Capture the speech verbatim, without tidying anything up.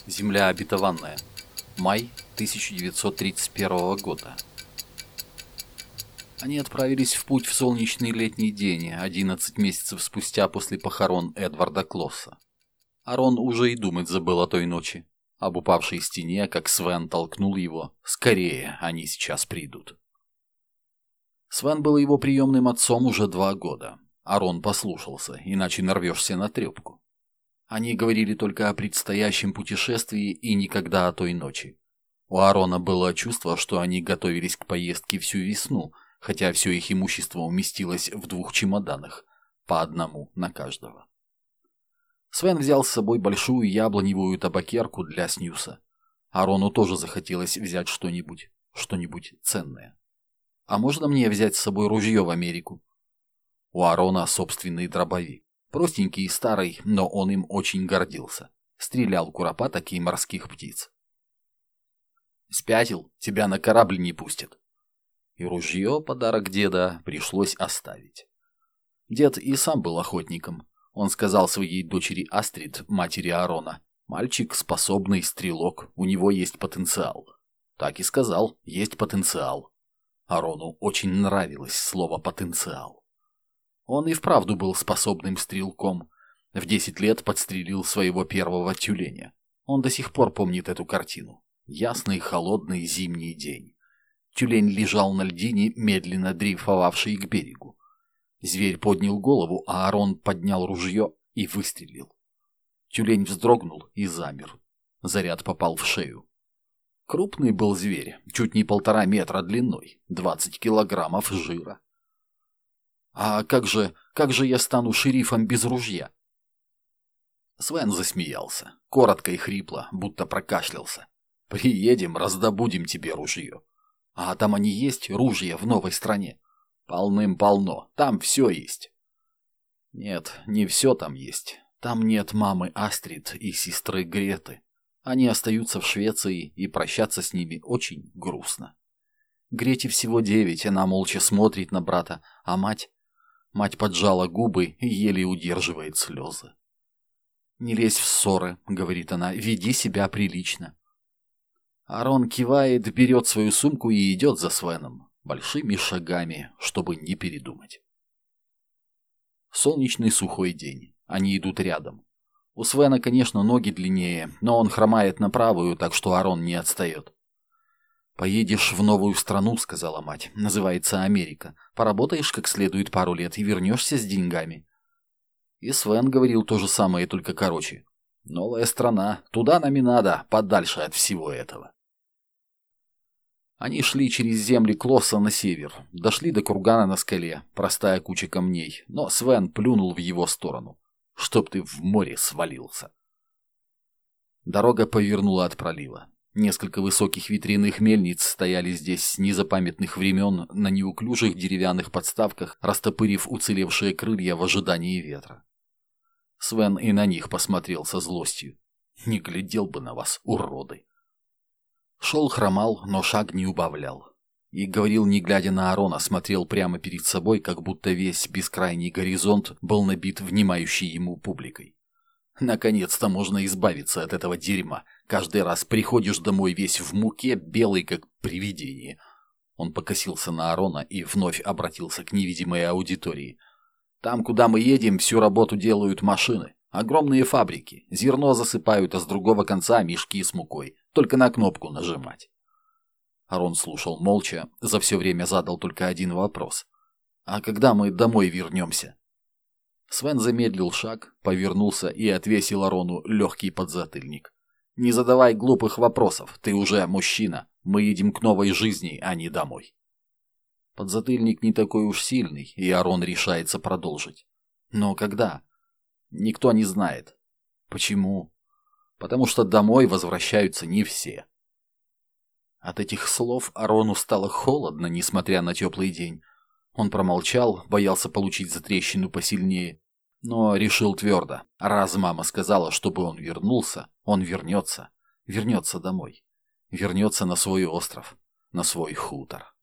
Земля обетованная. Май тысяча девятьсот тридцать первого года. Они отправились в путь в солнечный летний день, одиннадцать месяцев спустя после похорон Эдварда Клосса. Арон уже и думать забыл о той ночи. Об упавшей стене, как Свен толкнул его. Скорее, они сейчас придут. Свен был его приемным отцом уже два года. Арон послушался, иначе нарвешься на трепку. Они говорили только о предстоящем путешествии и никогда о той ночи. У Арона было чувство, что они готовились к поездке всю весну, хотя все их имущество уместилось в двух чемоданах, по одному на каждого. Свен взял с собой большую яблоневую табакерку для снюса. Арону тоже захотелось взять что-нибудь, что-нибудь ценное. «А можно мне взять с собой ружье в Америку?» У Арона собственный дробовик. Простенький и старый, но он им очень гордился. Стрелял куропаток и морских птиц. «Спятил? Тебя на корабль не пустят». И ружье, подарок деда, пришлось оставить. Дед и сам был охотником. Он сказал своей дочери Астрид, матери Арона: «Мальчик способный стрелок, у него есть потенциал». Так и сказал: «Есть потенциал». Арону очень нравилось слово «потенциал». Он и вправду был способным стрелком. В десять лет подстрелил своего первого тюленя. Он до сих пор помнит эту картину. Ясный холодный зимний день. Тюлень лежал на льдине, медленно дрейфовавший к берегу. Зверь поднял голову, а Арон поднял ружье и выстрелил. Тюлень вздрогнул и замер. Заряд попал в шею. Крупный был зверь, чуть не полтора метра длиной, двадцать килограммов жира. «А как же, как же я стану шерифом без ружья?» Свен засмеялся, коротко и хрипло, будто прокашлялся. «Приедем, раздобудем тебе ружье. А там они есть, ружья, в новой стране? Полным-полно, там все есть». «Нет, не все там есть. Там нет мамы Астрид и сестры Греты. Они остаются в Швеции, и прощаться с ними очень грустно. Грете всего девять, она молча смотрит на брата, а мать... Мать поджала губы и еле удерживает слезы. «Не лезь в ссоры», — говорит она, — «веди себя прилично». Арон кивает, берет свою сумку и идет за Свеном, большими шагами, чтобы не передумать. Солнечный сухой день. Они идут рядом. У Свена, конечно, ноги длиннее, но он хромает на правую, так что Арон не отстает. «Поедешь в новую страну», — сказала мать. «Называется Америка. Поработаешь как следует пару лет и вернешься с деньгами». И Свен говорил то же самое, только короче. «Новая страна. Туда нам и надо, подальше от всего этого». Они шли через земли Клосса на север. Дошли до кургана на скале, простая куча камней, но Свен плюнул в его сторону. «Чтоб ты в море свалился». Дорога повернула от пролива. Несколько высоких ветряных мельниц стояли здесь с незапамятных времен на неуклюжих деревянных подставках, растопырив уцелевшие крылья в ожидании ветра. Свен и на них посмотрел со злостью. «Не глядел бы на вас, уроды!» Шел хромал, но шаг не убавлял. И говорил, не глядя на Арона, смотрел прямо перед собой, как будто весь бескрайний горизонт был набит внимающей ему публикой. «Наконец-то можно избавиться от этого дерьма. Каждый раз приходишь домой весь в муке, белый как привидение». Он покосился на Арона и вновь обратился к невидимой аудитории. «Там, куда мы едем, всю работу делают машины. Огромные фабрики. Зерно засыпают, а с другого конца мешки с мукой. Только на кнопку нажимать». Арон слушал молча, за все время задал только один вопрос. «А когда мы домой вернемся?» Свен замедлил шаг, повернулся и отвесил Арону легкий подзатыльник. «Не задавай глупых вопросов, ты уже мужчина. Мы едем к новой жизни, а не домой». Подзатыльник не такой уж сильный, и Арон решается продолжить. «Но когда?» «Никто не знает». «Почему?» «Потому что домой возвращаются не все». От этих слов Арону стало холодно, несмотря на теплый день. Он промолчал, боялся получить затрещину посильнее, но решил твердо. Раз мама сказала, чтобы он вернулся, он вернется, вернется домой, вернется на свой остров, на свой хутор.